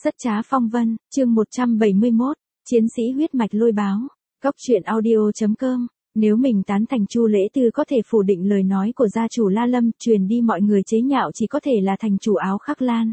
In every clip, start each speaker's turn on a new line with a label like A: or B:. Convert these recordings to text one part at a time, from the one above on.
A: Rất trá phong vân, chương 171, chiến sĩ huyết mạch lôi báo. Góc truyện audio.com. Nếu mình tán thành Chu Lễ Tư có thể phủ định lời nói của gia chủ La Lâm, truyền đi mọi người chế nhạo chỉ có thể là thành chủ áo khắc lan.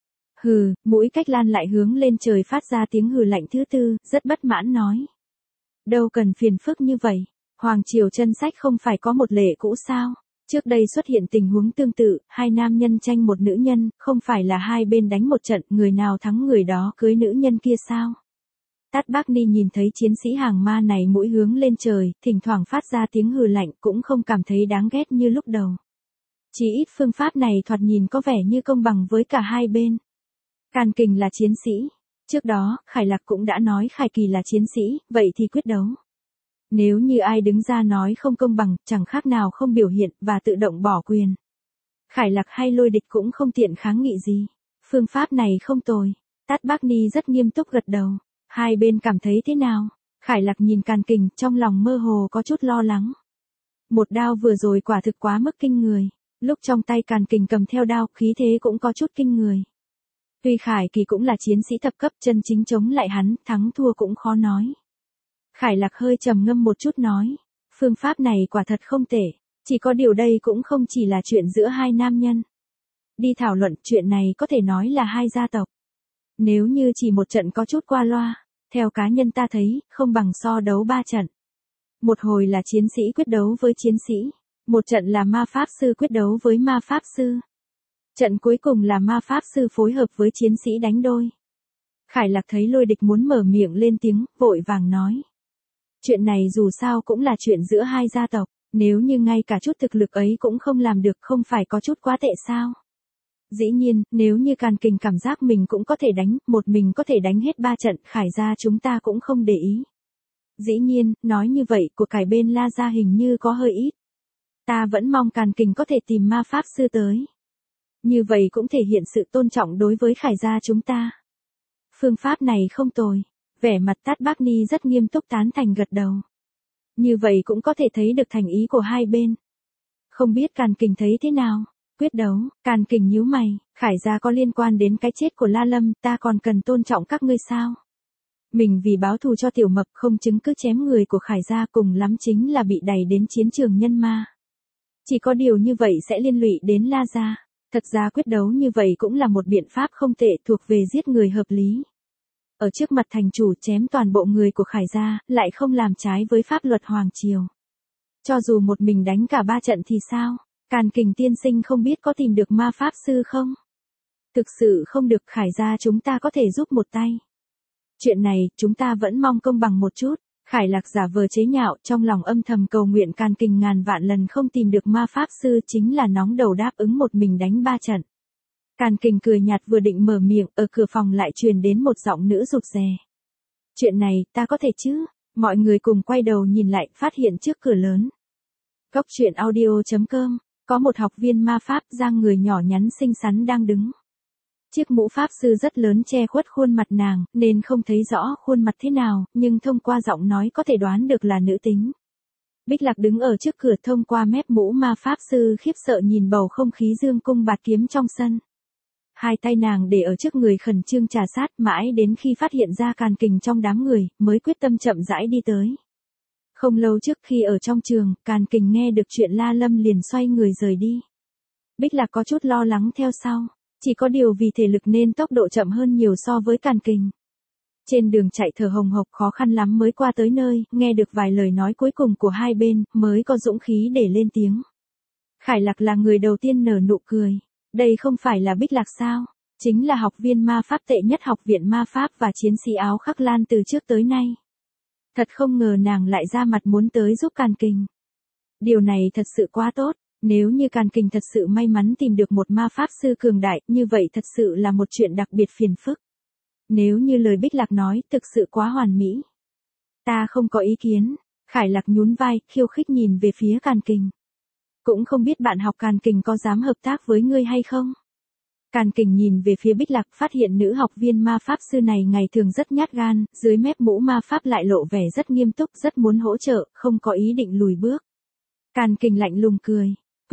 A: Hừ, mũi Cách Lan lại hướng lên trời phát ra tiếng hừ lạnh thứ tư, rất bất mãn nói. Đâu cần phiền phức như vậy, Hoàng Triều Chân Sách không phải có một lệ cũ sao? Trước đây xuất hiện tình huống tương tự, hai nam nhân tranh một nữ nhân, không phải là hai bên đánh một trận, người nào thắng người đó cưới nữ nhân kia sao? Tát Bác Ni nhìn thấy chiến sĩ hàng ma này mũi hướng lên trời, thỉnh thoảng phát ra tiếng hừ lạnh cũng không cảm thấy đáng ghét như lúc đầu. Chỉ ít phương pháp này thoạt nhìn có vẻ như công bằng với cả hai bên. Càn Kình là chiến sĩ. Trước đó, Khải Lạc cũng đã nói Khải Kỳ là chiến sĩ, vậy thì quyết đấu. Nếu như ai đứng ra nói không công bằng, chẳng khác nào không biểu hiện và tự động bỏ quyền. Khải Lạc hay Lôi Địch cũng không tiện kháng nghị gì. Phương pháp này không tồi. Tát Bác Ni rất nghiêm túc gật đầu. Hai bên cảm thấy thế nào? Khải Lạc nhìn Càn Kình, trong lòng mơ hồ có chút lo lắng. Một đao vừa rồi quả thực quá mức kinh người. Lúc trong tay Càn Kình cầm theo đao, khí thế cũng có chút kinh người. Tuy Khải Kỳ cũng là chiến sĩ thập cấp, chân chính chống lại hắn, thắng thua cũng khó nói. Khải Lạc hơi trầm ngâm một chút nói, phương pháp này quả thật không tệ, chỉ có điều đây cũng không chỉ là chuyện giữa hai nam nhân. Đi thảo luận chuyện này có thể nói là hai gia tộc. Nếu như chỉ một trận có chút qua loa, theo cá nhân ta thấy, không bằng so đấu ba trận. Một hồi là chiến sĩ quyết đấu với chiến sĩ, một trận là ma pháp sư quyết đấu với ma pháp sư. Trận cuối cùng là ma pháp sư phối hợp với chiến sĩ đánh đôi. Khải Lạc thấy Lôi Địch muốn mở miệng lên tiếng, vội vàng nói. Chuyện này dù sao cũng là chuyện giữa hai gia tộc, nếu như ngay cả chút thực lực ấy cũng không làm được không phải có chút quá tệ sao? Dĩ nhiên, nếu như Càn Kình cảm giác mình cũng có thể đánh, một mình có thể đánh hết ba trận, Khải gia chúng ta cũng không để ý. Dĩ nhiên, nói như vậy của cải bên La gia hình như có hơi ít. Ta vẫn mong Càn Kình có thể tìm ma pháp sư tới. Như vậy cũng thể hiện sự tôn trọng đối với Khải gia chúng ta. Phương pháp này không tồi. Vẻ mặt Tát Bác Ni rất nghiêm túc tán thành gật đầu. Như vậy cũng có thể thấy được thành ý của hai bên. Không biết Càn Kình thấy thế nào? Quyết đấu, Càn Kình nhíu mày, Khải gia có liên quan đến cái chết của La Lâm, ta còn cần tôn trọng các ngươi sao? Mình vì báo thù cho Tiểu Mập không chứng cứ chém người của Khải gia, cùng lắm chính là bị đẩy đến chiến trường nhân ma. Chỉ có điều như vậy sẽ liên lụy đến La gia. Thật ra quyết đấu như vậy cũng là một biện pháp không tệ, thuộc về giết người hợp lý. Ở trước mặt thành chủ chém toàn bộ người của Khải gia, lại không làm trái với pháp luật Hoàng Triều. Cho dù một mình đánh cả ba trận thì sao? Càn Kình tiên sinh không biết có tìm được ma pháp sư không? Thực sự không được, Khải gia chúng ta có thể giúp một tay. Chuyện này, chúng ta vẫn mong công bằng một chút. Khải Lạc giả vờ chế nhạo, trong lòng âm thầm cầu nguyện Càn Kình ngàn vạn lần không tìm được ma pháp sư, chính là nóng đầu đáp ứng một mình đánh ba trận. Càn Kình cười nhạt vừa định mở miệng, ở cửa phòng lại truyền đến một giọng nữ rụt rè. Chuyện này, ta có thể chứ? Mọi người cùng quay đầu nhìn lại, phát hiện trước cửa lớn. Góc truyện audio.com, có một học viên ma pháp dáng người nhỏ nhắn xinh xắn đang đứng. Chiếc mũ pháp sư rất lớn che khuất khuôn mặt nàng, nên không thấy rõ khuôn mặt thế nào, nhưng thông qua giọng nói có thể đoán được là nữ tính. Bích Lạc đứng ở trước cửa, thông qua mép mũ ma pháp sư khiếp sợ nhìn bầu không khí dương cung bạt kiếm trong sân. Hai tay nàng để ở trước người khẩn trương trà sát, mãi đến khi phát hiện ra Càn Kình trong đám người, mới quyết tâm chậm rãi đi tới. Không lâu trước khi ở trong trường, Càn Kình nghe được chuyện La Lâm liền xoay người rời đi. Bích Lạc có chút lo lắng theo sau, chỉ có điều vì thể lực nên tốc độ chậm hơn nhiều so với Càn Kình. Trên đường chạy thở hồng hộc khó khăn lắm mới qua tới nơi, nghe được vài lời nói cuối cùng của hai bên, mới có dũng khí để lên tiếng. Khải Lạc là người đầu tiên nở nụ cười. Đây không phải là Bích Lạc sao? Chính là học viên ma pháp tệ nhất học viện ma pháp và chiến sĩ áo khắc lan từ trước tới nay. Thật không ngờ nàng lại ra mặt muốn tới giúp Càn Kình. Điều này thật sự quá tốt, nếu như Càn Kình thật sự may mắn tìm được một ma pháp sư cường đại, như vậy thật sự là một chuyện đặc biệt phiền phức. Nếu như lời Bích Lạc nói, thực sự quá hoàn mỹ. Ta không có ý kiến. Khải Lạc nhún vai, khiêu khích nhìn về phía Càn Kình. Cũng không biết bạn học Càn Kình có dám hợp tác với ngươi hay không? Càn Kình nhìn về phía Bích Lạc, phát hiện nữ học viên ma pháp sư này ngày thường rất nhát gan, dưới mép mũ ma pháp lại lộ vẻ rất nghiêm túc, rất muốn hỗ trợ, không có ý định lùi bước. Càn Kình lạnh lùng cười,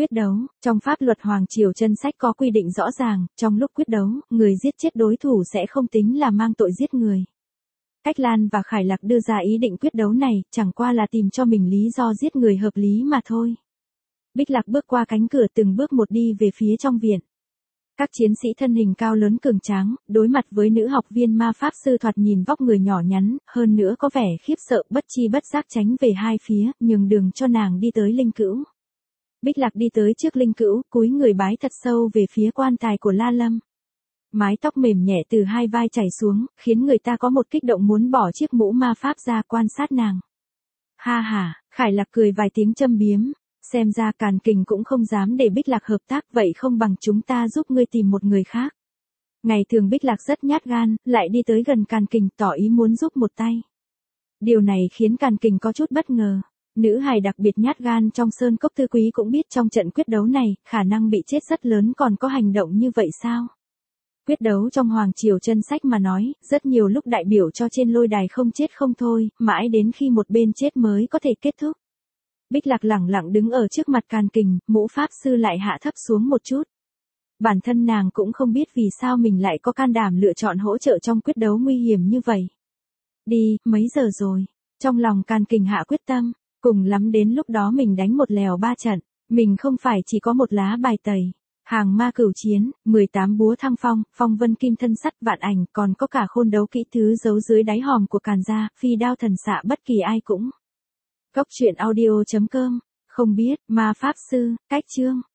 A: Quyết đấu, trong pháp luật Hoàng Triều Chân Sách có quy định rõ ràng, trong lúc quyết đấu, người giết chết đối thủ sẽ không tính là mang tội giết người. Cách Lan và Khải Lạc đưa ra ý định quyết đấu này, chẳng qua là tìm cho mình lý do giết người hợp lý mà thôi. Bích Lạc bước qua cánh cửa từng bước một đi về phía trong viện. Các chiến sĩ thân hình cao lớn cường tráng, đối mặt với nữ học viên ma pháp sư thoạt nhìn vóc người nhỏ nhắn, hơn nữa có vẻ khiếp sợ bất chi bất giác tránh về hai phía, nhường đường cho nàng đi tới linh cữu. Bích Lạc đi tới trước linh cữu, cúi người bái thật sâu về phía quan tài của La Lâm. Mái tóc mềm nhẹ từ hai vai chảy xuống, khiến người ta có một kích động muốn bỏ chiếc mũ ma pháp ra quan sát nàng. Ha ha, Khải Lạc cười vài tiếng châm biếm. Xem ra Càn Kình cũng không dám để Bích Lạc hợp tác, vậy không bằng chúng ta giúp ngươi tìm một người khác. Ngày thường Bích Lạc rất nhát gan, lại đi tới gần Càn Kình tỏ ý muốn giúp một tay. Điều này khiến Càn Kình có chút bất ngờ. Nữ hài đặc biệt nhát gan trong Sơn Cốc Thư Quý cũng biết trong trận quyết đấu này, khả năng bị chết rất lớn, còn có hành động như vậy sao? Quyết đấu trong Hoàng Triều Chân Sách mà nói, rất nhiều lúc đại biểu cho trên lôi đài không chết không thôi, mãi đến khi một bên chết mới có thể kết thúc. Bích Lạc lẳng lặng đứng ở trước mặt Càn Kình, mũ pháp sư lại hạ thấp xuống một chút. Bản thân nàng cũng không biết vì sao mình lại có can đảm lựa chọn hỗ trợ trong quyết đấu nguy hiểm như vậy. Đi, mấy giờ rồi? Trong lòng Càn Kình hạ quyết tâm, cùng lắm đến lúc đó mình đánh một lèo ba trận, mình không phải chỉ có một lá bài tẩy. Hàng ma cửu chiến, 18 búa thăng phong, phong vân kim thân sắt vạn ảnh, còn có cả khôn đấu kỹ thứ giấu dưới đáy hòm của Càn gia, phi đao thần xạ bất kỳ ai cũng. Góc truyện audio.com, không biết, ma pháp sư, cách chương.